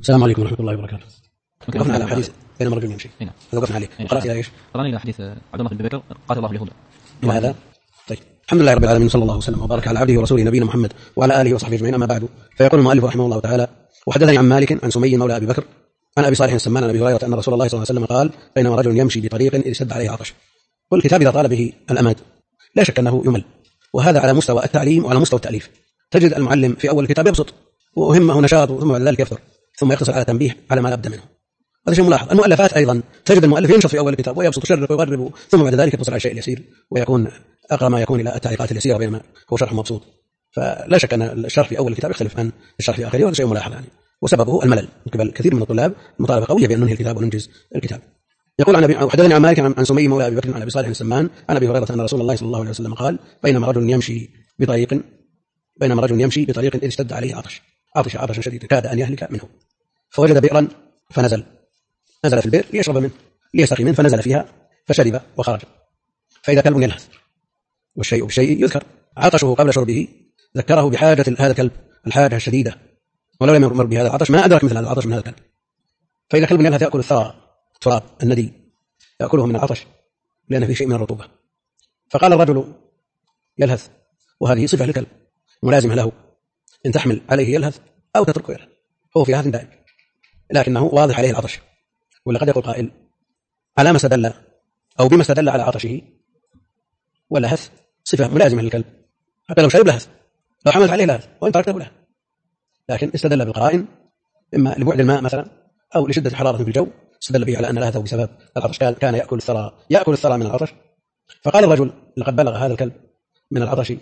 السلام عليكم ورحمة الله وبركاته. وقفنا على حديث بينما رجل يمشي. وقفنا عليه. قرأت إلى إيش؟ قرأنا إلى حديث عبد الله بن بكر قاتل الله اليهود. إلى هذا. طيب. الحمد لله رب العالمين، صلى الله وسلم وبارك على عبده ورسوله نبينا محمد وعلى آله وصحبه أجمعين. أما بعد، فيقول المؤلف رحمه الله تعالى: وحدثني عن مالك عن سمي مولى أبي بكر عن أبي صالح السمان عن أبي هريرة أن رسول الله صلى الله عليه وسلم قال: بينما رجل يمشي بطريق إذ اشتد عليه عطش. والكتاب إذا طال به الأمد لا شك أنه يمل، وهذا على مستوى التعليم وعلى مستوى التأليف. تجد المعلم في أول الكتاب يبسط وهمه نشاط، ثم بعد ذلك يكثر، ثم يقتصر على تنبيه على ما لا بد منه. هذا شيء ملاحظ. المؤلفات أيضا تجد المؤلف ينشط في أول الكتاب ويبسط ويشرح ويغرب، ثم بعد ذلك يقتصر على الشيء اليسير ويكون أقرب ما يكون إلى التعليقات اليسيرة، بينما هو شرح مبسوط. فلا شك أن الشرح في أول الكتاب يختلف عن الشرح في آخره، وهذا شيء ملاحظ يعني. وسببه الملل من قبل كثير من الطلاب، المطالبة قوية بأن ننهي الكتاب وننجز الكتاب. يقول عن حدثني عن مالك عن سمي مولى أبي بكر عن أبي صالح السمان عن أبي هريرة أن رسول الله صلى الله عليه وسلم قال: بينما رجل يمشي بطريق إذ اشتد عليه عطش عطشا شديدا كاد أن يهلك منه، فوجد بئرا فنزل في البئر ليشرب منه ليستقي منه، فنزل فيها فشرب وخرج. فإذا كلب يلهث والشيء بالشيء يذكر، عطشه قبل شربه ذكره بحاجة هذا الكلب الحاجة الشديدة، ولو لم يمر بهذا العطش ما أدرك مثل هذا العطش من هذا الكلب. فإذا كلب يلهث يأكل الثرى التراب الندي، يأكله من العطش لأن فيه شيء من الرطوبة. فقال الرجل: يلهث، وهذه صفة للكلب ملازمة له، إن تحمل عليه يلهث أو تتركه يلهث، هو في هذا دائم، لكنه واضح عليه العطش. ولقد يقول قائل: على ما استدل أو بما استدل على عطشه؟ واللهث صفة ملازمة للكلب، حتى لو شرب لهث، لو حملت عليه لهث وإن تركته لهث، لكن استدل بالقرائن، إما لبعد الماء مثلا أو لشدة حرارة في الجو، استدل به على أن لهثه بسبب العطش، كان يأكل الثرى من العطش. فقال الرجل: لقد بلغ هذا الكلب من العطش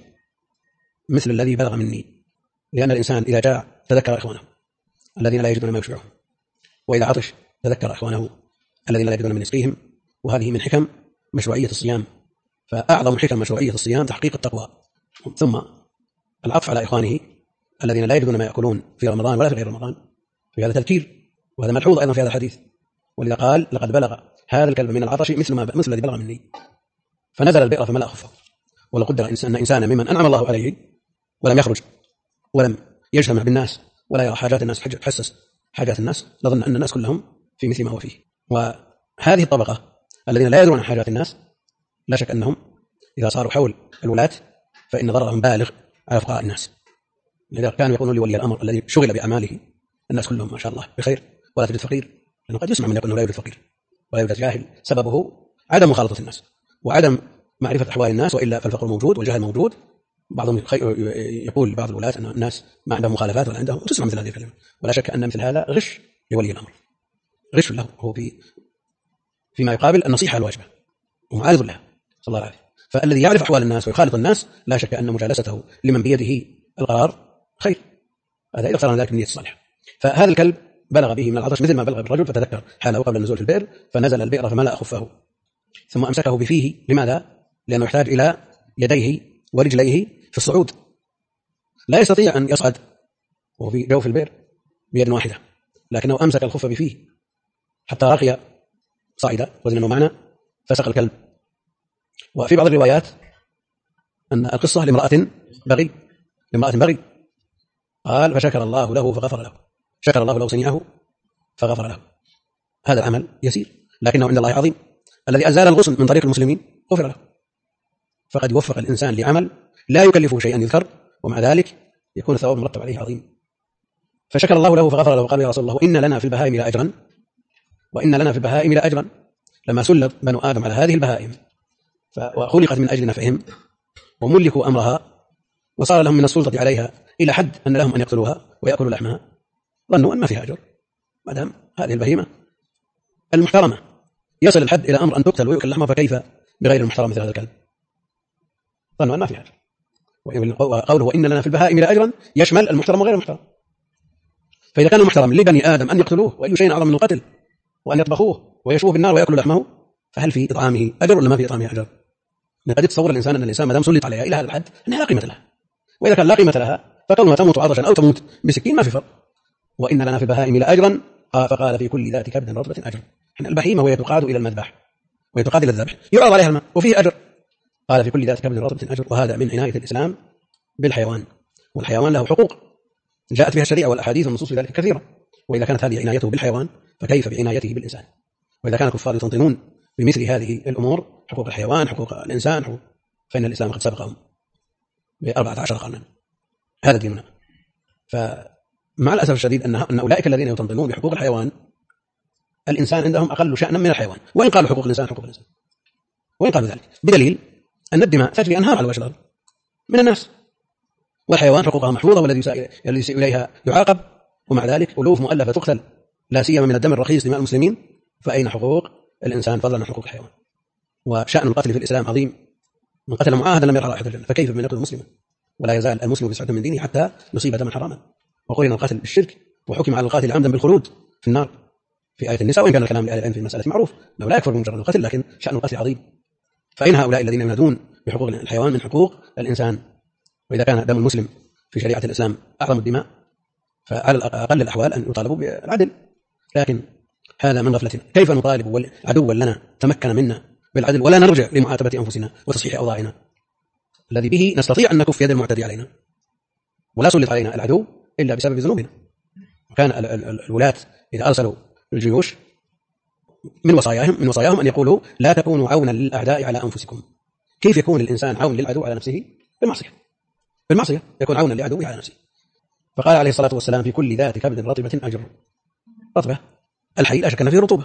مثل الذي بلغ مني، لأن الإنسان إذا جاع تذكر إخوانه الذين لا يجدون ما يشبعهم، وإذا عطش تذكر إخوانه الذين لا يجدون من يسقيهم. وهذه من حكم مشروعية الصيام، فأعظم حكم مشروعية الصيام تحقيق التقوى، ثم العطف على إخوانه الذين لا يجدون ما يأكلون في رمضان ولا في غير رمضان. في هذا تذكير، وهذا ملحوظ أيضا في هذا الحديث. ولذا قال: لقد بلغ هذا الكلب من العطش مثل الذي بلغ مني، فنزل البئر فملأ خفه. ولو قدر أن إنسانا ممن أنعم الله عليه ولم يخرج ولم يجتمع بالناس ولا يرى حاجات الناس يتحسس حاجات الناس، لظن أن الناس كلهم في مثل ما هو فيه. وهذه الطبقة الذين لا يدرون عن حاجات الناس لا شك أنهم إذا صاروا حول الولاة فإن ضررهم بالغ على فقراء الناس. لذلك كانوا يقولون لولي الأمر الذي شغل بأعماله: الناس كلهم ما شاء الله بخير ولا تجد فقير، لأنه قد يسمع من يقول أنه لا يوجد فقير ولا يوجد جاهل، سببه عدم مخالطة الناس وعدم معرفة أحوال الناس، وإلا فالفقر موجود والجهل موجود. بعضهم يقول بعض الولاة أن الناس ما عندهم مخالفات ولا عندهم، وتسمع مثل هذه الكلمة. ولا شك أن مثل هذا غش لولي الأمر، غش له هو فيما يقابل النصيحة الواجبة ومعارض لها، صلى الله عليه. فالذي يعرف أحوال الناس ويخالط الناس لا شك أن مجالسته لمن بيده القرار خير، هذا إذا اقترن ذلك بالنية الصالحة. فهذا الكلب بلغ به من العطش مثل ما بلغ بالرجل، فتذكر حاله قبل النزول في البئر، فنزل البئر فملأ خفه ثم أمسكه بفيه. لماذا؟ لأنه يحتاج إلى يديه ورجليه في الصعود، لا يستطيع أن يصعد وهو في جوف البئر بيد واحدة، لكنه أمسك الخف بفيه حتى رقي صعد وزنه معنا فسق الكلب. وفي بعض الروايات أن القصة لامرأة بغي، قال: فشكر الله له فغفر له، شكر الله له صنيعه فغفر له. هذا العمل يسير لكنه عند الله عظيم. الذي أزال الغصن من طريق المسلمين غفر له. فقد يوفق الإنسان لعمل لا يكلفه شيئا يذكر، ومع ذلك يكون الثواب مرتب عليه عظيم. فشكر الله له فغفر له، وقال: يا رسول الله إن لنا في البهائم لأجرا، وإن لنا في البهائم لأجرا. لما سلط بنو آدم على هذه البهائم وخلقت من أجل نفعهم وملكوا أمرها وصار لهم من السلطة عليها إلى حد أن لهم أن يقتلوها ويأكلوا لحمها، ظنوا أن ما فيها أجر، ما دام هذه البهيمة المحترمة يصل الحد إلى أمر أن تقتل ويؤكل لحمها، فكيف بغير المحترم مثل هذا الكلب؟ ظنوا أن ما فيها أجر. وقوله وإن لنا في البهائم لأجرا يشمل المحترم وغير المحترم. فإذا كان المحترم لبني آدم أن يقتلوه، وأي شيء أعظم من القتل، وأن يطبخوه ويشوه بالنار ويأكلوا لحمه، فهل في إطعامه أجر ولا ما في إطعامه أجر؟ قد يتصور الإنسان أن الإنسان ما دام سلط عليها إلى هذا الحد أنها لا قيمة لها، وإذا كان لا قيمة لها فكونها تموت عطشا أو تموت بسكين ما في فرق. وإن لنا في البهائم لأجرا، فقال: في كل ذات كبد رطبة أجر. البهيمة وهي تقاد إلى المذبح ويتقاد إلى الذبح يعرض عليها الماء وفيه أجر، قال: في كل ذات كبد رطبة أجر. وهذا من عناية الإسلام بالحيوان، والحيوان له حقوق جاءت بها الشريعة والأحاديث والنصوص في ذلك كثيرة. وإذا كانت هذه عنايته بالحيوان فكيف بعنايته بالإنسان؟ وإذا كان الكفار يطنطنون بمثل هذه الأمور، حقوق الحيوان، حقوق الإنسان، فإن الإسلام قد سبقهم ب14 قرنا. هذا ديننا. فمع الأسف الشديد أن أولئك الذين يطنطنون بحقوق الحيوان الإنسان عندهم أقل شأنا من الحيوان، وإن قالوا حقوق الإنسان حقوق الإنسان، وإن قالوا ذلك بدليل أن الدماء تجري أنهار على وجه الأرض من الناس، والحيوان حقوقها محفوظة، والذي يسيء إليها يعاقب، ومع ذلك ألوف مؤلفة تقتل لا سيما من الدم الرخيص دماء المسلمين. فأين حقوق الإنسان فضلا عن حقوق الحيوان؟ وشأن القتل في الإسلام عظيم، من قتل معاهدا لم يرى رائحة الجنة، فكيف بمن يقتل مسلما؟ ولا يزال المسلم بسعة من دينه حتى يصيب دما حراما، وقرن القتل بالشرك، وحكم على القاتل عمدا بالخلود في النار في آية النساء. وإن كان الكلام لأهل العلم في المسألة معروف أنه لا يكفر بمجرد القتل، لكن شأن القتل عظيم. فإن هؤلاء الذين ينادون بحقوق الحيوان من حقوق الإنسان، وإذا كان دم المسلم في شريعة الإسلام أعظم الدماء، فعلى أقل الأحوال أن يطالبوا بالعدل. لكن هذا من غفلتنا. كيف نطالب عدوا لنا تمكن منا بالعدل ولا نرجع لمعاتبة أنفسنا وتصحيح أوضاعنا الذي به نستطيع أن نكف يد المعتدي علينا، ولا سلط علينا العدو إلا بسبب ذنوبنا؟ وكان الولاة إذا أرسلوا الجيوش من وصاياهم أن يقولوا لا تكونوا عونا للأعداء على أنفسكم. كيف يكون الإنسان عون للعدو على نفسه؟ بالمعصية يكون عونا لعدوه على نفسه. فقال عليه الصلاة والسلام في كل ذات كبد رطبة أجر. رطبة الحي لا شك أن فيه رطوبة،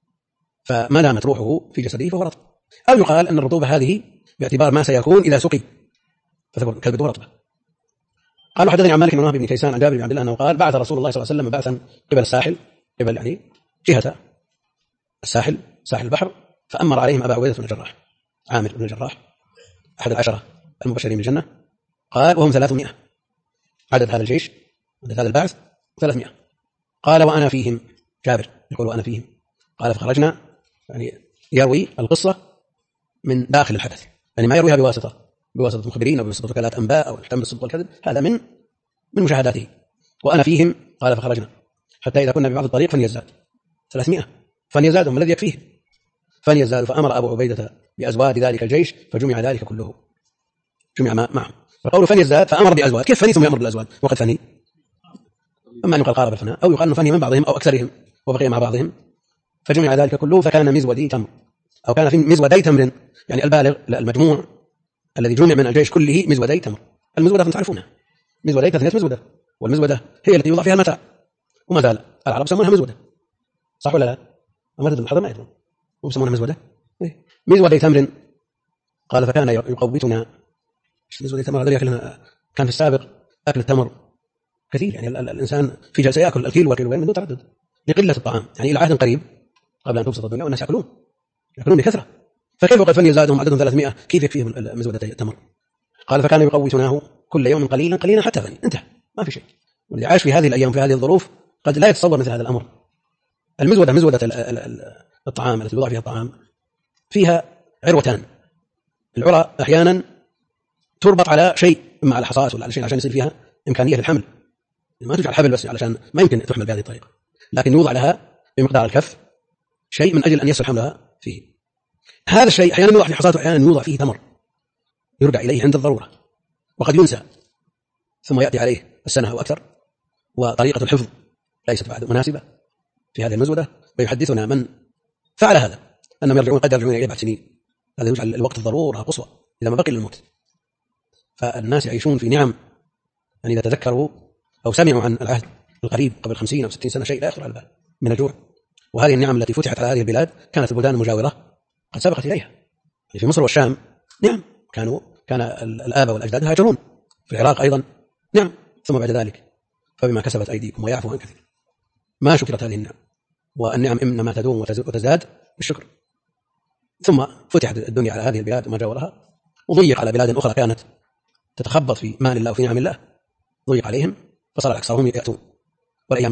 فما دامت روحه في جسده فهو رطب. أو يقال أن الرطوبة هذه باعتبار ما سيكون إذا سقي فتكون كالبدو رطبة. قالوا حدثني عن مالك بن وهب بن كيسان عن جابر بن عبد الله أنه قال بعث رسول الله صلى الله عليه وسلم بعثا قبل الساحل، قبل يعني جهة الساحل ساحل البحر، فأمر عليهم أبا عبيدة بن الجراح عامر بن الجراح أحد العشرة المبشرين بالجنة. قال وهم 300 عدد هذا الجيش، عدد هذا البعث 300. قال وأنا فيهم، جابر يقول وأنا فيهم. قال فخرجنا، يعني يروي القصة من داخل الحدث، يعني ما يرويها بواسطة مخبرين أو بواسطة وكالات أنباء أو يهتم بالصدق والكذب، هذا من مشاهداته. وأنا فيهم. قال فخرجنا حتى إذا كنا ببعض الطريق فنيزداد 300، فنيزدادهم الذي يكفيه، فنيزداد. فأمر أبو عبيدة بأزواد ذلك الجيش فجمع ذلك كله، جمع معه. فقول فنيزداد فأمر بأزواد، كيف فني ثم يأمر بالأزواد وقد فني؟ أما أن يقال قارب الفناء، أو يقال فني من بعضهم أو أكثرهم وبقي مع بعضهم، فجمع ذلك كله فكان مزودي تمر، أو كان في مزودي تمر، يعني البالغ المجموع الذي جمع من الجيش كله مزودي تمر. المزودة تعرفونها، مزودي 3 مزودة، والمزودة هي التي يوضع فيها المتاع، وما زال العرب يسمونها مزودة، صح ولا لا؟ أما تدل الحضر ما يدرون ويسمونها مزودة، مزودي تمر. قال فكان يقوتنا مزودي تمر، هذا يأكلنا. كان في السابق أكل التمر كثير، يعني الإنسان في جلسة يأكل الكيلو والكيلوين من دون تردد لقلة الطعام، يعني إلى عهد قريب قبل أن تبسط الدنيا والناس يأكلون بكثرة، فكيف وقد فني زادهم عددهم 300 كيف يكفيهم مزودتي التمر؟ قال فكان يقوتناه كل يوم قليلا حتى فني، انتهى ما في شيء. واللي عاش في هذه الأيام في هذه الظروف قد لا يتصور مثل هذا الأمر. المزودة مزودة الطعام التي يوضع فيها الطعام فيها عروتان، العرى أحيانا تربط على شيء، إما على حصاص ولا على شيء عشان يصير فيها إمكانية الحمل، ما تجعل حبل بس علشان ما يمكن تحمل بهذه الطريقة، لكن يوضع لها بمقدار الكف شيء من أجل أن يصل حملها فيه. هذا الشيء أحيانا يوضع في حصاة وأحيانا يوضع فيه تمر يرجع إليه عند الضرورة، وقد ينسى ثم يأتي عليه السنة أو أكثر، وطريقة الحفظ ليست بعد مناسبة في هذه المزودة. ويحدثنا من فعل هذا أنهم يرجعون قد يرجعون إليه بعد سنين، هذا يجعل الوقت الضرورة قصوى إذا ما بقي للموت. فالناس يعيشون في نعم، يعني إذا تذكروا أو سمعوا عن العهد القريب قبل 50 أو 60 سنة شيء لا يخطر على البال من الجوع. وهذه النعم التي فتحت على هذه البلاد كانت البلدان المجاورة قد سبقت إليها، يعني في مصر والشام نعم كان الآباء والأجداد هاجرون، في العراق أيضا نعم، ثم بعد ذلك فبما كسبت أيديكم ويعفو عن كثير. ما شكرت هذه النعم، والنعم إنما تدوم وتزداد بالشكر. ثم فتحت الدنيا على هذه البلاد وما جاورها، وضيق على بلاد أخرى كانت تتخبط في مال الله وفي نعم الله، ضيق عليهم فصار أكثرهم يأتون. والأيام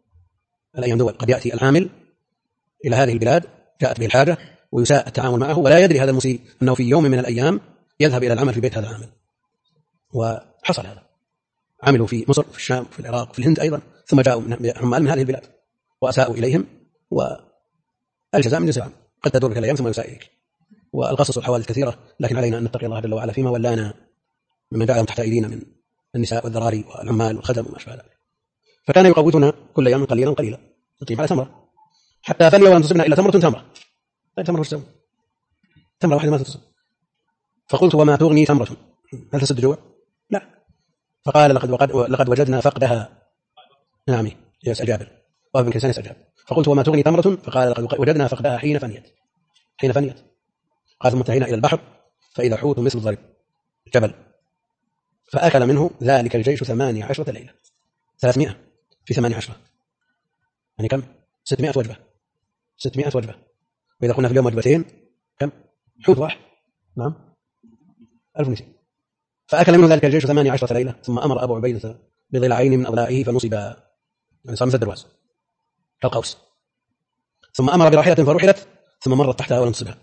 دول قد يأتي العامل إلى هذه البلاد جاءت به الحاجة ويساء التعامل معه، ولا يدري هذا المسيء أنه في يوم من الأيام يذهب إلى العمل في بيت هذا العامل. وحصل هذا، عملوا في مصر في الشام في العراق في الهند أيضا، ثم جاءوا عمال من هذه البلاد وأساءوا إليهم، والجزاء من جنس العمل، قد تدور لك الأيام ثم يساء إليك. والقصص والحوادث كثيرة، لكن علينا أن نتقي الله جل وعلا فيما ولانا ممن جعلهم تحت أيدينا من النساء والذراري والعمال والخدم وما أشبه ذلك. فكان يقوتنا كل يوم قليلا قليلا نقيم على تمرة حتى ثانية ولم تصبنا إلا تمرة. طيب تمرة وش تسوي؟ تمرة واحدة ما تتصل. فقلت وما تغني تمرة، هل تسد جوع؟ لا. فقال لقد وجدنا فقدها. نعم يسأل جابر وابن كيسان يسأل جابر. فقلت وما تغني تمرة؟ فقال لقد وجدنا فقدها حين فنيت. قال ثم انتهينا إلى البحر فإذا حوت مثل ضرب جبل، فأكل منه ذلك الجيش 18 ليلة. 300 في 18 يعني كم؟ 600 وجبة. 600 وجبة، وإذا قلنا في اليوم وجبتين كم؟ حوت واحد. نعم 1200. فأكل منه ذلك الجيش 18 ليلة. ثم أمر أبو عبيدة بضلعين من أضلاعه فنصبا، يعني صار مثل الدرواز كالقوس. ثم أمر براحلة فرحلت ثم مرت تحتها ولم تصبها.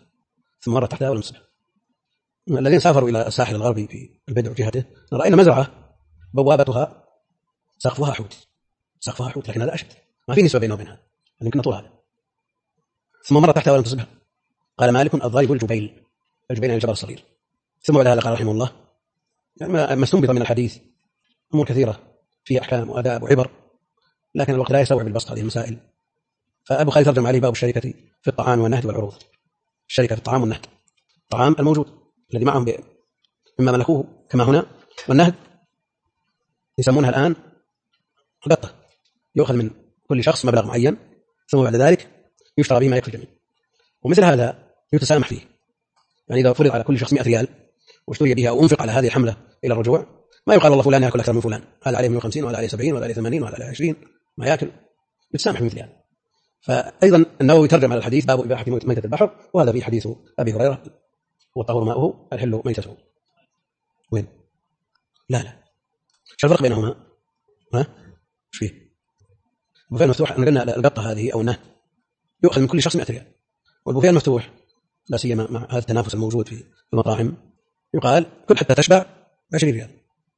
الذين سافروا إلى الساحل الغربي في البدع جهته رأينا مزرعة بوابتها سقفها حوت، لكن هذا أشد، ما في نسبة بينه وبينها، يمكن طول هذا. ثم مرت تحتها ولم تصبها. قال مالك الضرب الجبيل يعني الجبل الصغير. ثم بعد هذا قال رحمه الله يعني ما استنبط من الحديث أمور كثيرة في أحكام وآداب وعبر، لكن الوقت لا يستوعب البسط هذه المسائل. فأبو خالد ترجم عليه باب الشركة في الطعام والنهد والعروض. الشركة في الطعام والنهد، الطعام الموجود الذي معهم مما ملكوه كما هنا، والنهد يسمونها الآن القطة، يؤخذ من كل شخص مبلغ معين ثم بعد ذلك يشترى به ما يكفي الجميع. ومثل هذا يتسامح فيه، يعني إذا فرض على كل شخص 100 ريال واشتري بها أو أنفق على هذه الحملة إلى الرجوع، ما يقال الله فلان يأكل أكثر من فلان، هذا عليه 150 وهذا عليه 70 وهذا عليه 80 وهذا عليه 20 ما يأكل، يتسامح مثل هذا. فأيضا النووي ترجم على الحديث باب إباحة ميتة البحر، وهذا في حديث أبي هريرة والطهور ماؤه الحل ميتته. وين؟ لا شو الفرق بينهما؟ ها؟ ايش فيه؟ البوفيه المفتوح قلنا القطة هذه أو النهد يؤخذ من كل شخص 100 ريال، والبوفيه المفتوح لا سيما مع هذا التنافس الموجود في المطاعم يقال كل حتى تشبع 20 ريال.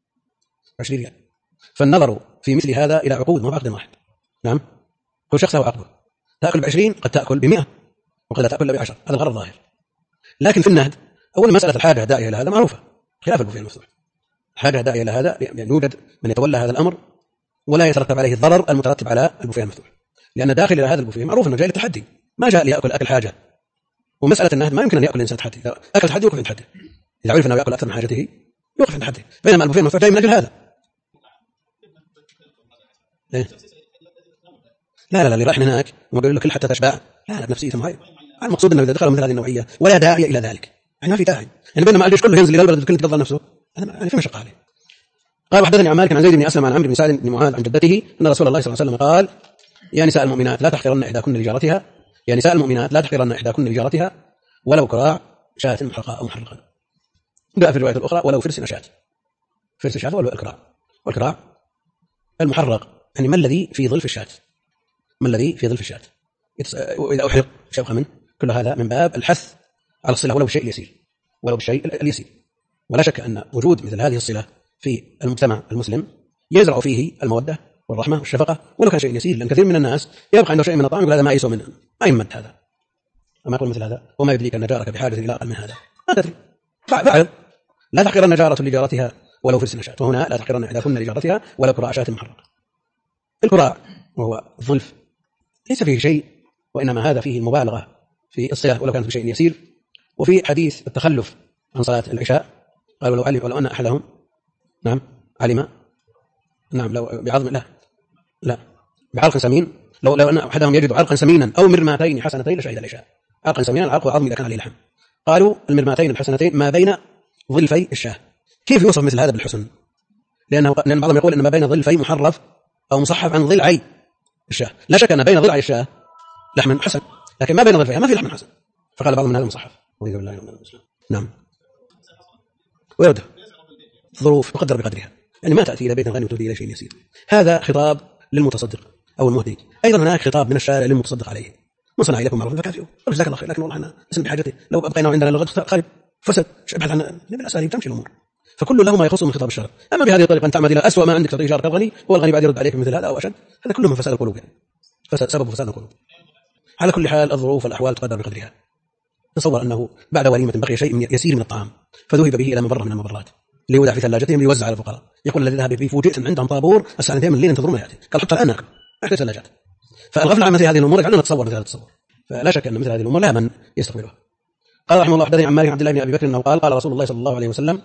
فالنظر في مثل هذا إلى عقود ما بعقد واحد. نعم كل شخص له عقده، تأكل ب20 قد تأكل ب100 وقد لا تأكل ب10، هذا الغرض الظاهر. لكن في النهد أول مسألة الحاجة داعية إلى هذا معروفة، خلاف البوفيه المفتوح. حاجة داعية إلى هذا يعني يوجد من يتولى هذا الأمر ولا يترتب عليه الضرر المترتب على البوفيه المفتوح، لأن داخل إلى هذا البوفيه معروف أنه جاي للتحدي، ما جاء ليأكل أكل حاجة. ومسألة النهد ما يمكن أن يأكل الإنسان تحدي، إذا أكل تحدي يوقف عند حده، إذا عرف أنه يأكل أكثر من حاجته يوقف عند حده. بينما البوفيه المفتوح جاي من أجل هذا. ليه؟ لا اللي رايح هناك وقالوا له كل حتى تشبع، لا بنفسيته هاي. المقصود أنه إذا دخلوا مثل هذه النوعية ولا داعي إلى ذلك، يعني ما في داعي، يعني بينما الجيش كله ينزل إلى البلد كله يتفضل نفسه، هذا في مشقة عليه. قال وحدثني عن مالك عن زيد بن أسلم عن عمرو بن سعد بن معاذ عن جدته أن رسول الله صلى الله عليه وسلم قال يا نساء المؤمنات لا تحقرن إحداكن لجارتها ولو كراع شاة محرقة أو محرقة. جاء في الرواية الأخرى ولو فرس شاة، فرس شاة ولو الكراع، والكراع المحرق يعني ما الذي في ظلف الشاة، وإذا أحرق شبخ منه. كل هذا من باب الحث على الصلة ولو بالشيء اليسير. ولا شك أن وجود مثل هذه الصلة في المجتمع المسلم يزرع فيه المودة والرحمة والشفقة ولو كان شيء يسير، لأن كثير من الناس يبقى عنده شيء من الطعام يقول هذا ما يسوى منه، ما يمد هذا، وما يقول مثل هذا وما يدريك أن جارك بحاجة إلى أقل من هذا، ما تدري. فعل لا تحقرن جارة لجارتها ولو فرس شاة، وهنا لا تحقرن إحداكن لجارتها ولو كراع شاة محرقة. الكراع وهو الظلف ليس فيه شيء، وإنما هذا فيه المبالغة في الصلة ولو كانت بشيء يسير. وفي حديث التخلف عن صلاة العشاء قالوا لو أن أحدهم علم لو بعظم لا بعرق سمين، لو أن أحدهم يجد عرقا سمينا أو مرماتين حسنتين لشهد العشاء. عرقا سمينا العرق والعظم إذا كان عليه لحم. قالوا المرماتين الحسنتين ما بين ظلفي الشاه. كيف يوصف مثل هذا بالحسن؟ لأن بعضهم يقول أن ما بين ظلفي محرف أو مصحف عن ضلعي الشاه. لا شك أن بين ضلعي الشاه لحم حسن، لكن ما بين ظلفيها ما في لحم حسن، فقال بعضهم من هذا المصحف. نعم ويرده ظروف يقدر بقدرها، يعني ما تأتي إلى بيت غني وتهدي إلى شيء يسير. هذا خطاب للمتصدق أو المهدي. أيضا هناك خطاب من الشارع للمتصدق عليه، من صنع إليكم معروف فكافئوه، جزاك الله خير، لكن والله أنا اسم بحاجته، لو أبقينا عندنا لغد خالد فسد، ابحث عن بالأساليب تمشي الأمور. فكل له ما يخص من خطاب الشرع. أما بهذه الطريقة أن تعمد إلى أسوأ ما عندك تعطيه جارك الغني هو الغني بعد يرد عليك مثل هذا أو أشد، هذا كله من فساد القلوب، يعني سبب فساد القلوب. على كل حال الظروف والأحوال تقدر بقدرها. تصور أنه بعد وليمة بقي شيء يسير من الطعام فذهب به إلى مبرة من المبرات، ليودع في ثلاجتهم ليوزع على الفقراء. يقول الذي ذهب به فوجئت عندهم طابور الساعتين من الليل ينتظرون ما يأتي، قال حتى الآن ناكل أحد ثلاجات. فالغفلة عن مثل هذه الأمور يجعلنا نتصور مثل هذا التصور، فلا شك أن مثل هذه الأمور لا من يستقبلها. قال رحمه الله حدثني عن مالك عبد الله بن أبي بكر أنه قال رسول الله صلى الله عليه وسلم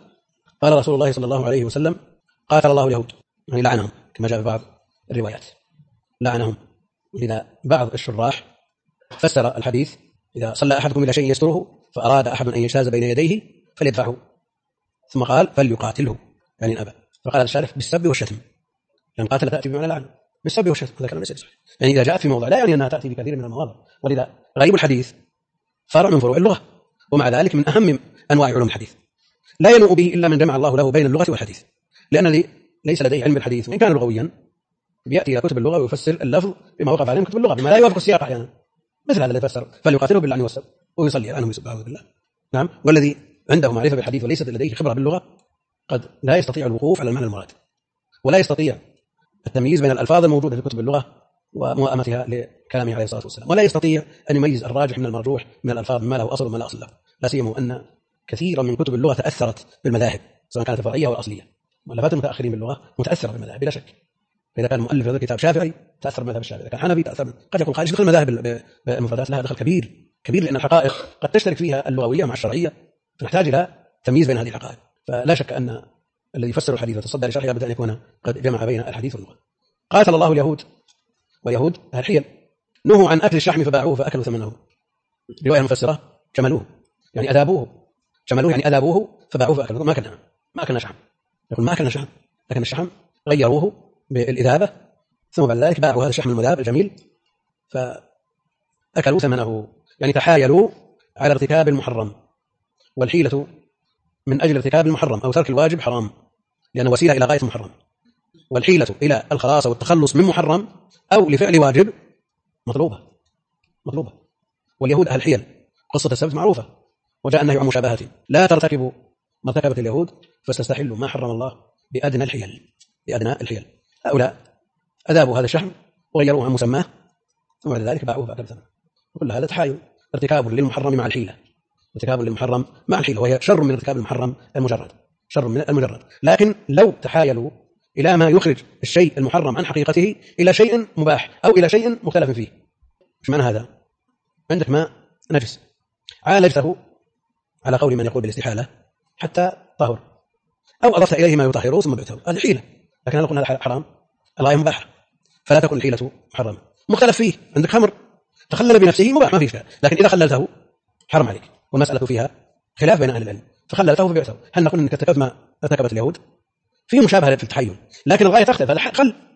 قاتل الله اليهود، يعني لعنهم كما جاء في بعض الروايات، لعنهم. إذا بعض الشراح فسر الحديث إذا صلى أحدكم إلى شيء يستره فأراد أحد أن يجتاز بين يديه فليدفعه، ثم قال فليقاتله يعني أبى، فقال الشارح بالسب والشتم، لأن قاتل تأتي بمعنى لعنه بالسب والشتم، هذا كلام ليس صحيح. يعني إذا جاءت في موضع لا يعني أنها تأتي بكثير من المواضع، ولذا غريب الحديث فرع من فروع اللغة، ومع ذلك من أهم أنواع علوم الحديث، لا ينوء به إلا من جمع الله له بين اللغة والحديث، لأن ليس لديه علم الحديث وإن كان لغويا بيأتي إلى كتب اللغة ويفسر اللفظ بما وقف عليه كتب اللغة بما لا يوافق السياق أحيانا، مثل هذا الذي فسر فليقاتله باللعن والسب ويصلي عنهم يسب أعوذ بالله. نعم، والذي عنده معرفة بالحديث وليست لديه خبرة باللغة قد لا يستطيع الوقوف على المعنى المراد، ولا يستطيع التمييز بين الألفاظ الموجودة في كتب اللغة ومؤامتها لكلامه عليه الصلاة والسلام، ولا يستطيع أن يميز الراجح من المرجوح من الألفاظ ما له أصل وما لا أصل له، لا سيما أن كثيرا من كتب اللغة تأثرت بالمذاهب سواء كانت الفرعية أو الأصلية. مؤلفات المتأخرين باللغة متأثرة بالمذاهب بلا شك، فإذا كان مؤلف هذا الكتاب شافعي تأثر بالمذهب الشافعي، إذا كان حنفي تأثر قد يكون خارج دخل المذاهب بالمفردات لها دخل كبير لأن الحقائق قد تشترك فيها اللغوية مع الشرعية، فنحتاج إلى تمييز بين هذه الحقائق. فلا شك أن الذي يفسر الحديث وتصدى لشرحه لابد أن يكون قد جمع بين الحديث واللغة. قاتل الله اليهود، واليهود الحيل، نهوا عن أكل الشحم فباعوه فأكلوا ثمنه. رواية المفسرة شملوه يعني أذابوه، شملوه يعني أذابوه فباعوه فأكلوا، ما أكلنا شحم، يقول ما أكلنا شحم، لكن الشحم غيروه بالإذابة ثم بعد ذلك باعوا هذا الشحم المذاب الجميل فأكلوا ثمنه، يعني تحايلوا على ارتكاب المحرم، والحيلة من أجل ارتكاب المحرم أو ترك الواجب حرام لأنه وسيلة إلى غاية محرم، والحيلة إلى الخلاص والتخلص من محرم أو لفعل واجب مطلوبة. واليهود أهل الحيل، قصة السبت معروفة، وجاء النهي عن مشابهة، لا ترتكبوا ما ارتكبت اليهود فاستحلوا ما حرم الله بأدنى الحيل. هؤلاء أذابوا هذا الشحم وغيروه عن مسماه ثم بعد ذلك باعوه فأكلوا ثمنه، وكل هذا تحايل، ارتكاب للمحرم مع الحيلة، وهي شر من ارتكاب المحرم المجرد. لكن لو تحايلوا إلى ما يخرج الشيء المحرم عن حقيقته إلى شيء مباح أو إلى شيء مختلف فيه، مش معنى هذا؟ عندك ماء نجس عالجته على قول من يقول بالاستحالة حتى طهر، أو أضفت إليه ما يطهره ثم بعته، هذه حيلة، لكن أنا قلنا هذا حرام، الغاية مباح، فلا تكون الحيلة محرمة. مختلف فيه، عندك خمر تخلل بنفسه مباح ما فيه إشكال، لكن إذا خللته حرم عليك، والمسألة فيها خلاف بين أهل العلم، فخللته فبعته. هل نقول أنك ارتكبت ما ارتكبت اليهود؟ فيه مشابهة في التحيل، لكن الغاية تختلف، هذا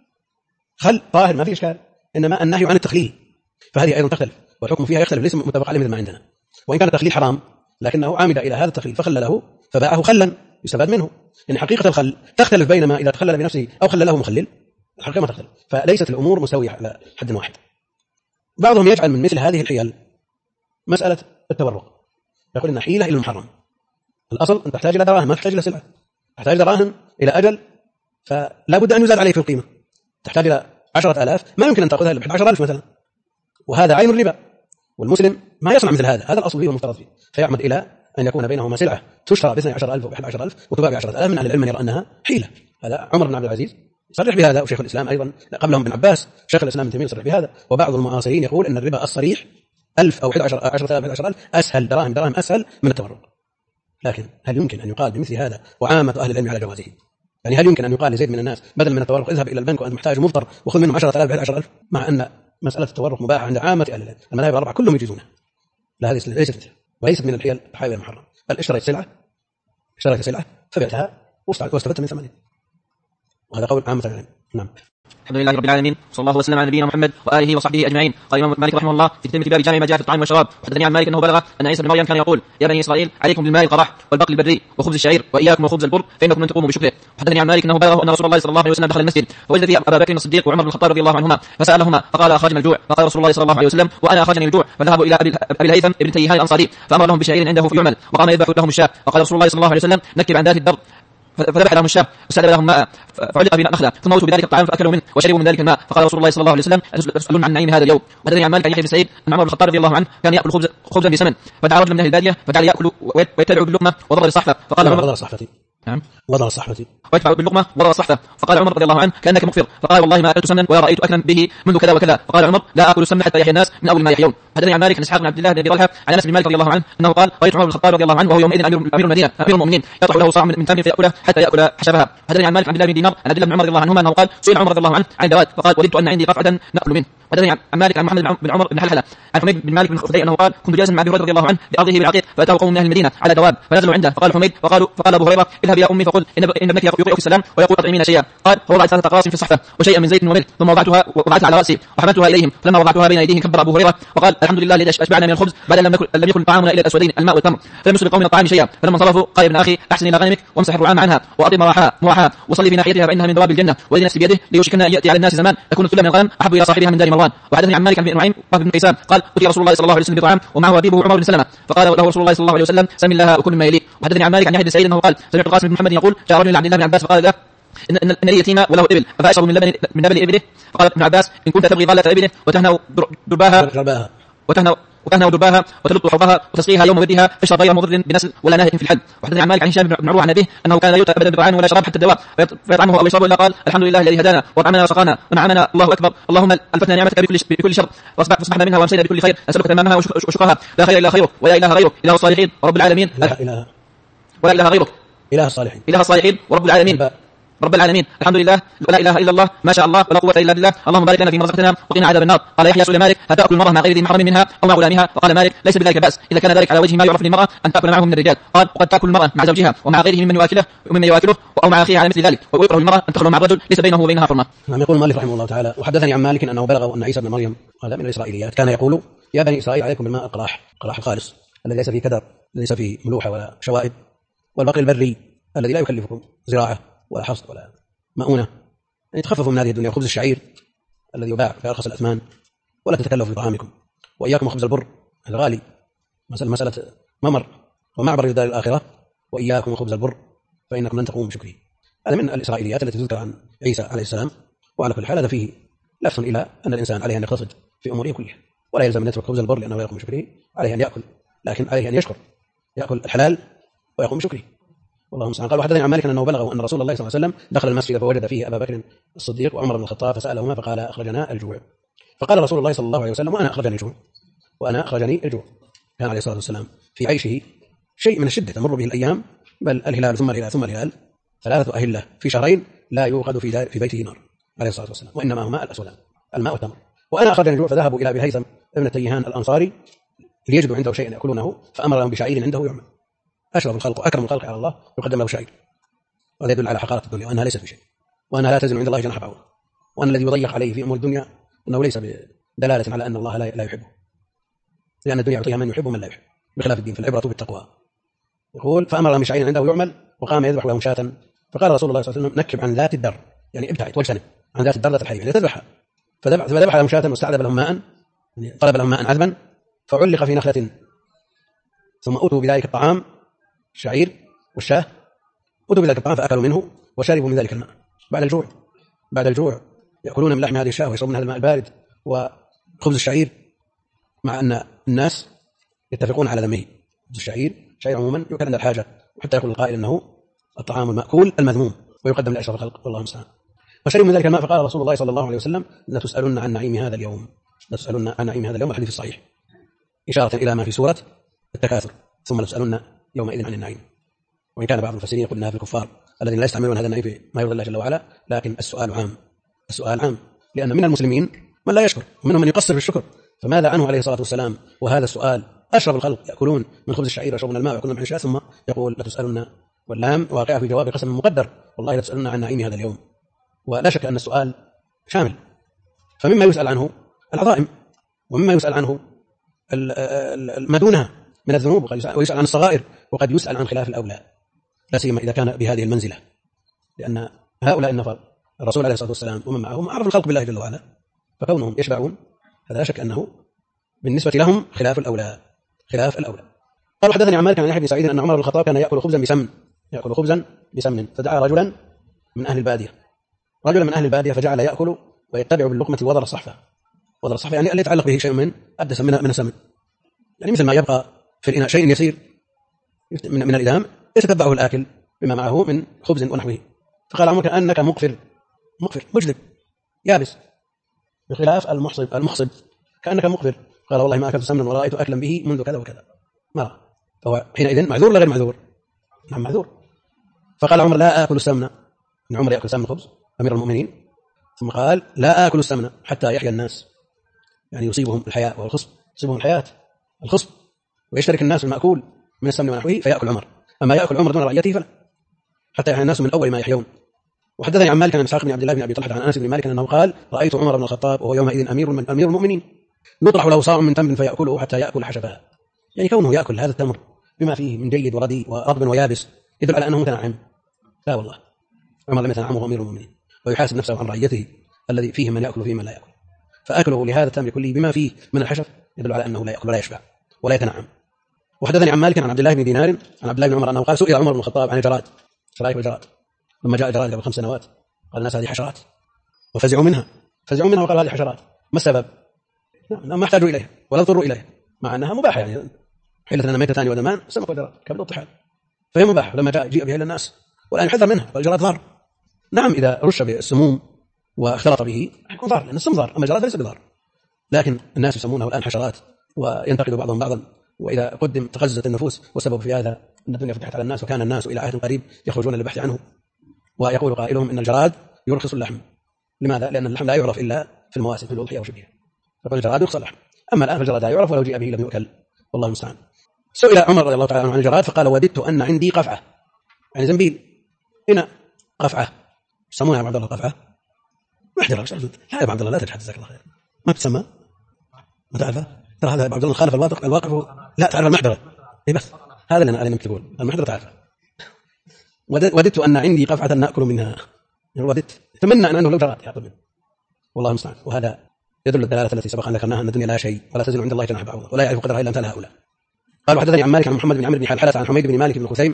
خل طاهر ما فيه إشكال، إنما النهي عن التخليل فهذه أيضا تختلف، والحكم فيها يختلف، ليس متفق عليه مثل ما عندنا، وإن كان التخليل حرام لكنه عامد إلى هذا التخليل فخلله فباعه خلا يستفاد منه، إن حقيقة الخل تختلف بينما إذا تخلل بنفسه أو خلله مخلل، الحقيقة ما تختلف، فليست الأمور مساوية على حد واحد. بعضهم يجعل من مثل هذه الحيل مسألة التورق، يقول إن حيلة إلى المحرم، الأصل أن تحتاج إلى دراهم ما تحتاج إلى سلعة، تحتاج دراهم إلى أجل فلا بد أن يزاد عليه في القيمة، تحتاج إلى 10,000 ما يمكن أن تأخذها إلا ب11,000 مثلا، وهذا عين الربا، والمسلم ما يصنع مثل هذا الأصل فيه والمفترض فيه، فيعمد إلى أن يكون بينهما سلعة تشترى ب12,000 و11,000 وتباع ب10,000. من أهل العلم يرى أنها حيلة، هذا عمر بن عبد العزيز صرح بهذا، وشيخ الإسلام أيضا قبلهم بن عباس، شيخ الإسلام ابن تيمية صرح بهذا، وبعض المعاصرين يقول أن الربا الصريح 1000 أو 11,000 أسهل، دراهم أسهل من التورق. لكن هل يمكن أن يقال بمثل هذا وعامة أهل العلم على جوازه؟ يعني هل يمكن أن يقال لزيد من الناس بدل من التورق اذهب إلى البنك وأنت محتاج مضطر وخذ منهم 10,000 ب11,000، مع أن مسألة التورق مباحة عند عامة أهل العلم، المذاهب الأربعة كلهم يجيزونها؟ لا، هذه ليست من الحيل الحيوان المحرم، بل اشتريت سلعة فبعتها واستفدت من ثمنها، وهذا قول عامة العلم. نعم. الحمد لله رب العالمين، صلى الله وسلم على نبينا محمد وآله وصحبه أجمعين. قال الإمام مالك رحمه الله في تتمة باب جامع ما جاء في الطعام والشراب، وحدثني عن مالك أنه بلغ أن عيسى بن مريم كان يقول يا بني إسرائيل عليكم بالماء القرح والبقل البري وخبز الشعير وإياكم وخبز البر فإنكم لن تقوموا بشكره. وحدثني عن مالك أنه بلغه أن رسول الله صلى الله عليه وسلم دخل المسجد فوجد فيه أبا بكر الصديق وعمر بن الخطاب رضي الله عنهما فسألهما فقال أخرجنا الجوع، فقال رسول الله صلى الله عليه وسلم وأنا أخرجني الجوع، فذهبوا إلى أبي الهيثم ابن تيهان الأنصاري فأمر لهم بشعير عنده فيعمل وقام يذبح لهم الشاة، فقال رسول الله صلى الله عليه وسلم نكب عن ذات الدر، فذبح لهم الشاة وسلب لهم ماء فعلق بنا نخلة ثم اوتوا بذلك الطعام فاكلوا منه وشربوا من ذلك الماء، فقال رسول الله صلى الله عليه وسلم تسألون عن نعيم هذا اليوم. وحدثني عن مالك عن يحيى بن سعيد ان عمر بن الخطاب رضي الله عنه كان ياكل خبزا بسمن، فدعا رجل من اهل الباديه فجعل ياكل ويتبع باللقمه وضرب الصحفه، فقال عمر نعم. وضع الصحفة ويدفع باللقمة وضع الصحفة. فقال عمر رضي الله عنه كأنك مغفر. فقال والله ما أكلت سمنا ولا رأيت أكلا به منذ كذا وكذا. فقال عمر لا أكل السمن حتى يحيى الناس من أول ما يحيون. حدثني عن مالك عن إسحاق بن عبد الله بن طلحة عن أنس بن مالك رضي الله عنه أنه قال رأيت عمر بن الخطاب رضي الله عنه وهو يومئذ أمير المدينة أمير المؤمنين يطرح له صاع من تمر فيأكله حتى يأكل حشفها. حدثني عن مالك عن عبد الله بن دينار عن عبد الله بن عمر رضي الله عنهما أنه قال سئل عمر رضي الله عنه عن الدواب فقال وددت أن عندي قطعة نأكل منه. حدثني عن مالك عن محمد بن عمر بن حلحلة عن حميد بن مالك بن خثي أنه قال كنت جالسا مع أبي هريرة رضي الله عنه بأرضه بالعقيق فأتاه قوم من أهل المدينة على دواب فنزلوا عنده فقال حميد فقال أبو هريرة اذهب يا أمي فقل إن ابنك يقرئك السلام ويقول أطعمين شيئا. قال فوضعت 3 أقراص في الصحفة وشيئا من زيت وملح ثم وضعتها على رأسي وحملتها إليهم فلما وضعتها بين أيديهم كبر أبو هريرة وقال الحمد لله الذي أشبعنا من الخبز بعد لم يكن طعامنا إلا الأسودين الماء والتمر فلم يصب القوم من الطعام شيئا. فلما انصرفوا قال ابن أخي أحسن إلى غنمك وامسح الرعام عنها وأطب مواحها وصلي في ناحيتها فإنها من دواب الجنة والذي نفسي بيده ليوشكن أن يأتي على الناس زمان يكون الثلة من الغنم أحب إلى صاحبها من دار مروان. وحدثني عن مالك بن نعيم بن قيسان قال أتي رسول الله صلى الله عليه وسلم بطعام ومعه أبيبه عمر بن سلمة فقال له رسول الله صلى الله عليه وسلم سم الله وكل مما يليك. وحدثني عن مالك عن يحيى بن سعيد أنه قال سمعت القاسم بن محمد يقول جاء رجل عبد الله بن عباس فقال له إن لي يتيمة وله إبل فأشرب من لبن إبله. فقال ابن عباس إن كنت تبغي ضالة إبله وتهنو درباها وتلط حوضها وتسقيها يوم ودها فاشرب غير مضر بنسل ولا ناهك في الحد. وحدثني عن مالك عن هشام بن عروة عن أبيه أنه كان لا يؤتى أبدا بطعام ولا شراب حتى الدواء فيطعمه أو يشربه إلا قال الحمد لله الذي هدانا وطعمنا وسقانا ونعمنا الله أكبر اللهم ألفتنا نعمتك بكل شر فاصبحنا منها وامسينا بكل خير نسألك تمامها وشكرها لا خير إلا خيرك ولا إله غيرك إله الصالحين ورب العالمين ولا إله غيرك إله الصالحين ورب العالمين رب العالمين الحمد لله ولا إله إلا الله ما شاء الله ولا قوة إلا بالله اللهم بارك لنا فيما رزقتنا وقنا عذاب النار. قال يحيى سئل مالك هل تأكل المرأة مع غير ذي محرم منها أو مع غلامها؟ فقال مالك ليس بذلك بأس إذا كان ذلك على وجه ما يعرف للمرأة أن تأكل معه من الرجال. قال وقد تأكل المرأة مع زوجها ومع غيره ممن يواكله أو مع أخيه على مثل ذلك ويكره المرأة أن تخلو مع الرجل ليس بينه وبينها حرمة. نعم. يقول المؤلف رحمه الله تعالى وحدثني عن مالك أنه بلغه أن عيسى بن مريم هذا من الإسرائيليات كان يقول يا بني إسرائيل عليكم بالماء القراح الخالص الذي ليس فيه كدر ليس فيه ملوحة ولا شوائب والبقي البري الذي لا يكلفكم زراعة ولا حصد ولا مؤونة يعني تخففوا من هذه الدنيا. خبز الشعير الذي يباع في أرخص الأثمان ولا تتكلفوا في طعامكم وإياكم وخبز البر الغالي مسألة ممر ومعبر إلى دار الآخرة وإياكم وخبز البر فإنكم لن تقوموا بشكره. هذا من الإسرائيليات التي تذكر عن عيسى عليه السلام. وعلى كل حال هذا فيه لفت إلى أن الإنسان عليه أن يقتصد في أموره كلها ولا يلزم أن يترك خبز البر لأنه لا يقوم بشكره. عليه أن يأكل لكن عليه أن يشكر يأكل الحلال ويقوم بشكره والله المستعان. قال وحدثني عن مالك أنه بلغه أن رسول الله صلى الله عليه وسلم دخل المسجد فوجد فيه أبا بكر الصديق وعمر بن الخطاب فسألهما فقال أخرجنا الجوع. فقال رسول الله صلى الله عليه وسلم وأنا أخرجني الجوع. كان عليه الصلاة والسلام في عيشه شيء من الشدة تمر به الأيام بل الهلال ثم الهلال 3 أهلة في شهرين لا يوقد في بيته نار عليه الصلاة والسلام وإنما هما الأسودان الماء والتمر. وأنا أخرجني الجوع فذهبوا إلى أبي هيثم ابن تيهان الأنصاري ليجدوا عنده شيئا يأكلونه فأمر لهم بشعير عنده يعمل. أشرف الخلق وأكرم الخلق على الله يقدم له شعير. وهذا يدل على حقارة الدنيا وأنها ليست بشيء وأنها لا تزن عند الله جناح بعوضة وأن الذي يضيق عليه في أمور الدنيا أنه ليس بدلالة على أن الله لا يحبه لأن الدنيا يعطيها من يحب ومن لا يحب بخلاف الدين فالعبرة بالتقوى. يقول فأمر لهم بشعير عنده يعمل وقام يذبح لهم شاة فقال رسول الله صلى الله عليه وسلم نكب عن ذات الدر يعني ابتعد واجتنب عن ذات الدر ذات الحي يعني تذبحها. فذبح لهم شاة واستعذب لهم ماء يعني طلب لهم ماء عذبا فعلق في نخلة ثم أتوا بذلك الطعام الشعير والشاه أتوا بذلك الطعام فأكلوا منه وشربوا من ذلك الماء بعد الجوع يأكلون من لحم هذه الشاه ويشربون هذا الماء البارد وخبز الشعير مع أن الناس يتفقون على ذمه. خبز الشعير عموما يؤكل عند الحاجة وحتى يقول القائل أنه الطعام المأكول المذموم ويقدم لأشرف الخلق والله المستعان. فشربوا من ذلك الماء فقال رسول الله صلى الله عليه وسلم لتسألن عن نعيم هذا اليوم الحديث الصحيح إشارة إلى ما في سورة التكاثر ثم لتسألن يومئذ عن النعيم. وإن كان بعض المفسرين يقول أنها في الكفار الذين لا يستعملون هذا النعيم في ما يرضي الله جل وعلا لكن السؤال عام لأن من المسلمين من لا يشكر ومنهم من يقصر في الشكر فماذا عنه عليه الصلاة والسلام وهذا السؤال أشرف الخلق يأكلون من خبز الشعير ويشربون الماء ويأكلون من الشاة ثم يقول لتسألن واللام واقعة في جواب قسم مقدر والله لتسألن عن نعيم هذا اليوم. ولا شك أن السؤال شامل فمما يسأل عنه العظائم ومما يسأل عنه ما دونها من الذنوب ويسأل عن الصغائر وقد يسأل عن خلاف الأولى لا سيما إذا كان بهذه المنزلة لأن هؤلاء النفر الرسول عليه الصلاة والسلام ومن معهم أعرف الخلق بالله جل وعلا فكونهم يشبعون هذا لا شك أنه بالنسبة لهم خلاف الأولى. قال حدثني عن مالك عن يحيى بن سعيد أن عمر بن الخطاب كان يأكل خبزا بسمن فدعا رجلا من أهل البادية فجعل يأكل ويتبع باللقمة وضر الصحفة يعني أن يتعلق به شيء من الدسم من السمن يعني مثل ما يبقى في الإناء شيء يسير من الإدام يتتبعه الآكل بما معه من خبز ونحوه. فقال عمر كأنك مقفر مجذب يابس، بخلاف المخصب كأنك مقفر. قال والله ما أكلت سمنا ولا رأيت أكلا به منذ كذا وكذا. ما فهو حينئذ معذور ولا غير معذور؟ نعم معذور. فقال عمر لا آكل السمنة، إن عمر يأكل سمن الخبز أمير المؤمنين، ثم قال لا آكل السمنة حتى يحيا الناس، يعني يصيبهم الحياء والخصب، يصيبهم الحياة الخصب ويشترك الناس المأكول من السمن ونحوه فيأكل عمر، أما يأكل عمر دون رعيته فلا، حتى يحيا الناس من أول ما يحيون. وحدثني عن مالك عن إسحاق بن عبد الله بن أبي طلحة عن أنس بن مالك أنه قال رأيت عمر بن الخطاب وهو يومئذ أمير المؤمنين يطرح له صاع من تمر فيأكله حتى يأكل حشفها، يعني كونه يأكل هذا التمر بما فيه من جيد ورديء ورطب ويابس يدل على أنه متنعم. لا والله، عمر لم يتنعم وهو أمير المؤمنين، ويحاسب نفسه عن رعيته الذي فيه من يأكل وفيه من لا يأكل، فأكله لهذا التمر كله بما فيه من الحشف يدل على أنه لا يأكل ولا يشبع ولا يتنعم. وحدثني عن مالك عن عبد الله بن دينار عن عبد الله بن عمر أنه قال سئل عمر بن الخطاب عن الجراد، سلايف الجراد، لما جاء الجراد قبل 5 سنوات قال الناس هذه حشرات وفزعوا منها وقال هذه حشرات، ما السبب؟ ما احتاجوا إليها ولا اضطروا إليها، مع أنها مباحة، يعني حيلة لنا ميتتان ودمان سمك والجراد كبد الطحال، فهي مباحة لما جيء بها إلى الناس، والآن يحذر منها والجراد ضار. نعم إذا رش بالسموم واختلط به يكون ضار، لأن السم ضار، أما الجراد ليس بضار، لكن الناس يسمونه الآن حشرات وينتقد بعضهم بعضا. وإذا قدم تقززت النفوس، والسبب في هذا أن الدنيا فتحت على الناس وكان الناس إلى عهد قريب يخرجون للبحث عنه، ويقول قائلهم إن الجراد يرخص اللحم. لماذا؟ لأن اللحم لا يعرف إلا في المواسم في الأضحية وشبهها، فقال الجراد يرخص اللحم، أما الآن فالجراد لا يعرف ولو جيء به لم يؤكل، والله المستعان. سئل عمر رضي الله تعالى عنه عن الجراد فقال وددت أن عندي قفعة، يعني زنبيل، هنا قفعة يسمونها يا عبد الله قفعة محجرة. لا يا عبد الله لا تجحد، جزاك الله خير، ما تسمى ما تعرفها؟ ترى هذا عبد الله خالف الواقف لا تعرف المحجرة، إيه بس هذا اللي أنا تقول المحجرة تعرفها. وددت أن عندي قفعة نأكل منها، وددت أتمنى أنه لو جرات يأكل منه، والله المستعان. وهذا يدل الدلالة التي سبق أن ذكرناها أن الدنيا لا شيء ولا تزن عند الله جناح بعوضة ولا يعرف قدرها إلا أمثال هؤلاء. قال وحدثني عن مالك عن محمد بن عمرو بن حلحلة عن حميد بن مالك بن خثيم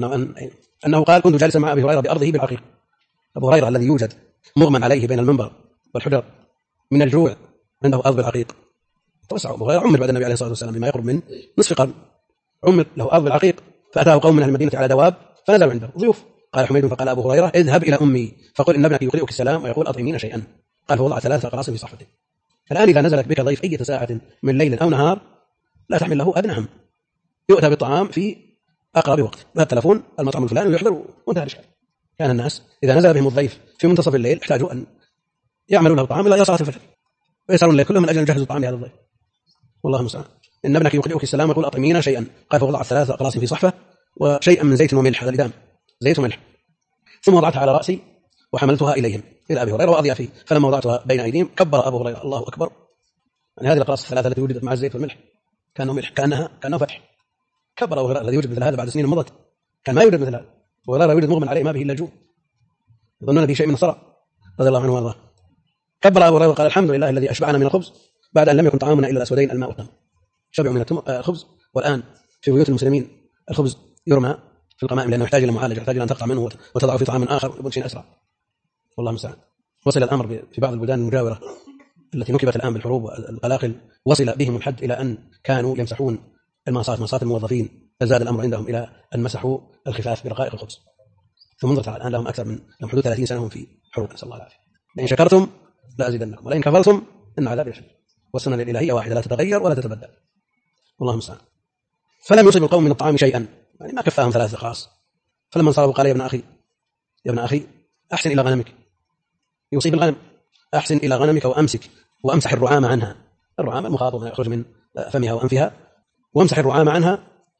أنه قال كنت جالسا مع أبي هريرة بأرضه بالعقيق. أبو هريرة الذي يوجد مغمى عليه بين المنبر والحجر من الجوع عنده أرض بالعقيق، توسع أبو هريرة، عمر بعد النبي عليه الصلاة والسلام بما يقرب من نصف قرن، عمر له أرض بالعقيق، فأتاه قوم من أهل المدينة على دواب فنزلوا عنده ضيوف. قال حميد فقال أبو هريرة اذهب إلى أمي فقل إن ابنك يقرئك السلام ويقول أطعمين شيئا. قال فوضع 3 أقراص في صحفته. فالآن إذا نزلت بك ضيف أي ساعة من ليل أو نهار لا تحمل له أدنى هم، يؤتى بالطعام في أقرب وقت، هذا التلفون المطعم الفلاني ويحضر وانتهى الإشكال. كان الناس إذا نزل بهم الضيف في منتصف الليل احتاجوا أن يعملوا له طعام إلى صلاة الفجر، ويسألون الليل كلهم من أجل أن يجهزوا طعام لهذا الضيف، والله المستعان. إن ابنك يقرئك السلام ويقول أطعمين شيئا. قال فوضع 3 أقراص في صحفة وشيئا من زيت وملح، هذا الإدام زيت وملح، ثم وضعتها على رأسي وحملتها إليهم إلى أبي هريرة وأضيع فيه. فلما وضعتها بين أيديهم كبر أبو هريرة الله أكبر، يعني هذه الأقراص 3 التي وجدت مع الزيت والملح كانوا ملح كأنه فتح. كبر أبو هريرة الذي يوجد مثل هذا بعد سنين مضت، كان ما يوجد مثل هذا، أبو هريرة يوجد مغمى عليه ما به إلا الجوع، يظنون به شيء من الصرع رضي الله عنه وارضاه. كبر أبو هريرة وقال الحمد لله الذي أشبعنا من الخبز بعد أن لم يكن طعامنا إلا الأسودين الماء والتمر. شبعوا من الخبز، والآن في بيوت المسلمين الخبز يرمى في القمائم لأنه يحتاج إلى معالجة، يحتاج إلى أن تقطع منه وتضعه في طعام آخر يكون شيء أسرع، والله المستعان. وصل الأمر في بعض البلدان المجاورة التي نكبت الآن بالحروب والقلاقل، وصل بهم الحد إلى أن كانوا يمسحون مصات الموظفين، فزاد الأمر عندهم إلى أن مسحوا الخفاف برقائق الخبز. ثم انظر الآن لهم أكثر من حدود 30 سنة هم في حروب، نسأل الله العافية. لئن شكرتم لأزيدنكم ولئن كفرتم إن عذابي لشديد. والسنة الإلهية واحدة لا تتغير ولا تتبدل، والله المستعان. فلم يصب القوم من الطعام شيئا، يعني ما كفاهم 3 أقراص. فلما انصرفوا قال يا ابن أخي أحسن إلى غنمك، يصيب الغنم، أحسن إلى غنمك وأمسح الرعام عنها، الرعام المخاط ما يخرج من فمها وأنفها، وامسح الرعام عنها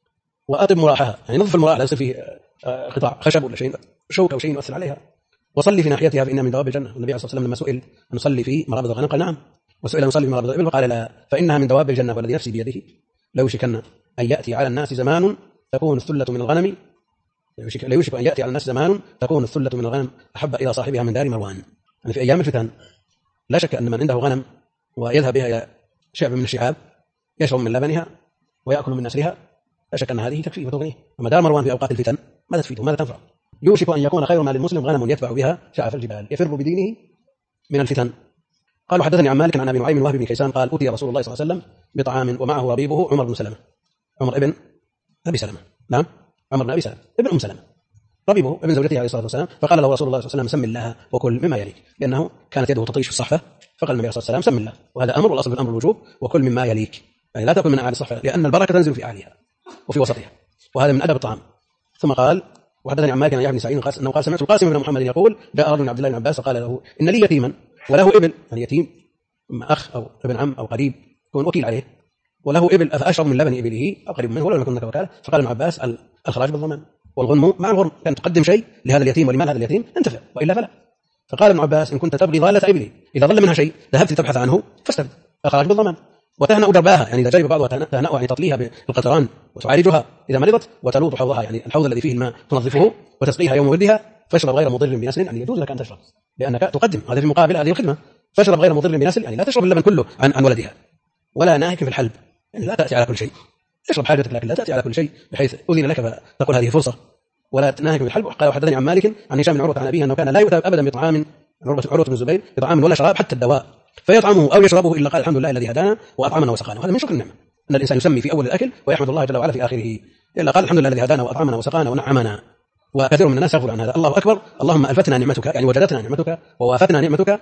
وأطب مراحها، يعني نظف المراح لا يصير فيه قطع خشب ولا شيء شوكة وشيء يؤثر عليها، وصلي في ناحيتها فإنها من دواب الجنة. والنبي عليه الصلاة والسلام لما سئل أن نصلي في مرابض الغنم قال نعم، وسئل أن نصلي في مرابض الإبل فقال لا، فإنها من دواب الجنة والذي نفسي بيده لو يشكن أن يأتي على الناس زمان تكون الثلة من الغنم لا يوشك أن يأتي على الناس زمان تكون الثلة من الغنم أحب إلى صاحبها من دار مروان. يعني في أيام الفتن لا شك أن من عنده غنم ويذهب بها إلى شعب من الشعاب يشرب من لبنها ويأكل من نسلها لا شك أن هذه تكفيه وتغنيه. أما دار مروان في أوقات الفتن ماذا تفيده ماذا تنفع؟ يوشك أن يكون خير ما للمسلم غنم يتبع بها شعف الجبال يفر بدينه من الفتن. قال حدثني عن مالك عن أبي نعيم وهب بن كيسان قال أتي رسول الله صلى الله عليه وسلم بطعام ومعه ربيبه عمر بن سلمة، عمر ابن أبي سلمة، نعم عمر بن أبي سلمة ابن أم سلمة، ربيبه ابن زوجته عليه الصلاة والسلام، فقال له رسول الله صلى الله عليه وسلم سم الله وكل مما يليك، لأنه كانت يده تطيش في الصحفة، فقال النبي صلى الله عليه وسلم سم الله، وهذا أمر، والأصل في الأمر الوجوب، وكل مما يليك، يعني لا تأكل من أعلى الصحفة لأن البركة تنزل في أعلىها وفي وسطها، وهذا من أدب الطعام. ثم قال وحدثني عن مالك عن يحيى بن سعيد أنه قال سمعت القاسم بن محمد يقول جاء رجل من عبد الله بن عباس فقال له إن لي يتيما وله ابن، يعني يتيم أخ أو ابن عم أو قريب يكون وكيل عليه، وله ابل أفأشرب من لبن إبله أو قريب منه ولو لم يكن هناك وكالة؟ فقال ابن عباس الخراج بالضمان والغنم مع الغرم، كان تقدم شيء لهذا اليتيم ولمال هذا اليتيم انتفع وإلا فلا. فقال ابن عباس إن كنت تبغي ضالة إبلي إذا ضل منها شيء ذهبت تبحث عنه فاستبد، الخراج بالضمان. وتهنأ درباها، يعني إذا جرب بعضها تهنأ يعني تطليها بالقطران وتعالجها إذا مرضت، وتلوط حوضها يعني الحوض الذي فيه الماء تنظفه وتسقيها يوم ولدها، فاشرب غير مضر بنسل، يعني يجوز لك أن تشرب لأنك تقدم هذا في مقابل هذه الخدمة. فاشرب غير مضر بنسل، يعني لا تشرب اللبن كله عن ولدها، ولا ناهك في الحلب، يعني لا تأتي على كل شيء، اشرب حاجتك لكن لا تأتي على كل شيء بحيث أذن لك فتقول هذه فرصة، ولا تناهك في الحلب. قال وحدثني عن مالك عن هشام بن عروة عن أبيه أنه كان لا يؤتى أبدا بطعام، عروة بن الزبير، بطعام ولا شراب حتى الدواء فيطعمه أو يشربه إلا قال الحمد لله الذي هدانا وأطعمنا وسقانا. وهذا من شكر النعمة أن الإنسان يسمي في أول الأكل ويحمد الله جل وعلا في آخره، إلا قال الحمد لله الذي هدانا وأطعمنا وسقانا ونعمنا. وكثير من الناس يغفل عن هذا. الله أكبر، اللهم ألفتنا نعمتك، يعني وجدتنا نعمتك ووافتنا نعمتك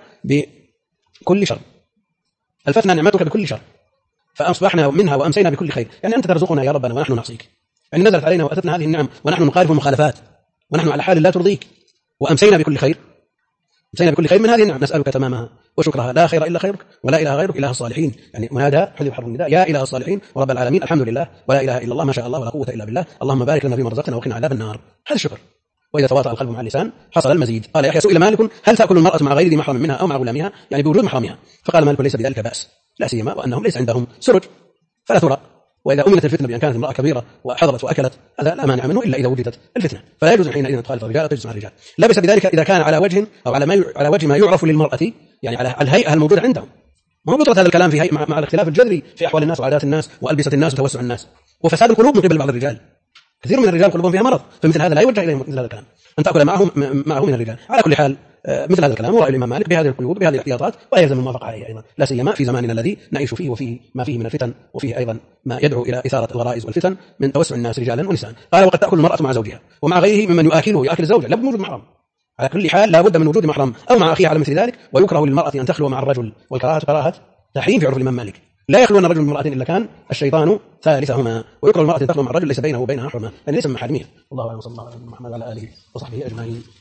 بكل شر، ألفتنا نعمتك بكل شر فأصبحنا منها وأمسينا بكل خير، يعني أنت ترزقنا يا ربنا ونحن نعصيك، يعني نزلت علينا وأتتنا هذه النعم ونحن نخالف المخالفات ونحن على حال لا ترضيك، وأمسينا بكل خير، أمسينا بكل خير من هذه النعم، نسألك تمامها وشكرها، لا خير إلا خيرك ولا إله غيرك إله الصالحين، يعني منادى حذف حرف النداء يا إله الصالحين ورب العالمين الحمد لله ولا إله إلا الله ما شاء الله ولا قوة إلا بالله، اللهم بارك لنا فيما رزقتنا وقنا عذاب النار. هذا الشكر. وإذا تواطأ القلب مع اللسان حصل المزيد. قال يحيى سئل مالك هل تأكل المرأة مع غير ذي محرم منها أو مع غلامها، يعني بوجود محرمها؟ فقال مالك ليس بذلك بأس، لا سيما وأنهم ليس عندهم سرج فلا ترى، وإذا أمنت الفتنة بأن كانت امرأة كبيرة وحضرت وأكلت هذا لا مانع منه إلا إذا وجدت الفتنة، فلا يجوز حينئذ أن تخالف الرجال وتجلس مع الرجال، لا بأس بذلك إذا كان على وجه أو على وجه ما يعرف للمرأة، يعني على الهيئة الموجودة عندهم، ما هو بطرة هذا الكلام في مع الاختلاف الجذري في أحوال الناس وعادات الناس وألبسة الناس وتوسع الناس وفساد القلوب من قبل بعض الرجال. كثير من الرجال قلوبهم فيها مرض، فمثل هذا لا يوجه إليهم مثل هذا الكلام أن تأكل معه من الرجال. على كل حال مثل هذا الكلام ورأي الإمام مالك بهذه القيود بهذه الاحتياطات، ولا يلزم الموافقة عليه أيضا، لا سيما في زماننا الذي نعيش فيه وفيه ما فيه من الفتن، وفيه أيضا ما يدعو إلى إثارة الغرائز والفتن من توسع الناس رجالا ونساء. قال وقد تأكل المرأة مع زوجها ومع غيره ممن يأكل الزوج، لا بد من وجود محرم، على كل حال لا بد من وجود محرم أو مع أخيه على مثل ذلك. ويكره للمرأة أن تخلو مع الرجل، والكراهة كراهة تحريم في عرف الإمام مالك، لا يخلون الرجل من امرأة إلا كان الشيطان ثالثهما. ويكره المرأة أن تخلو مع الرجل ليس بينه وبينها حرمة، يعني ليس من محارمها. والله أعلم، صلى الله عليه وسلم محمد وعلى آله وصحبه أجمعين.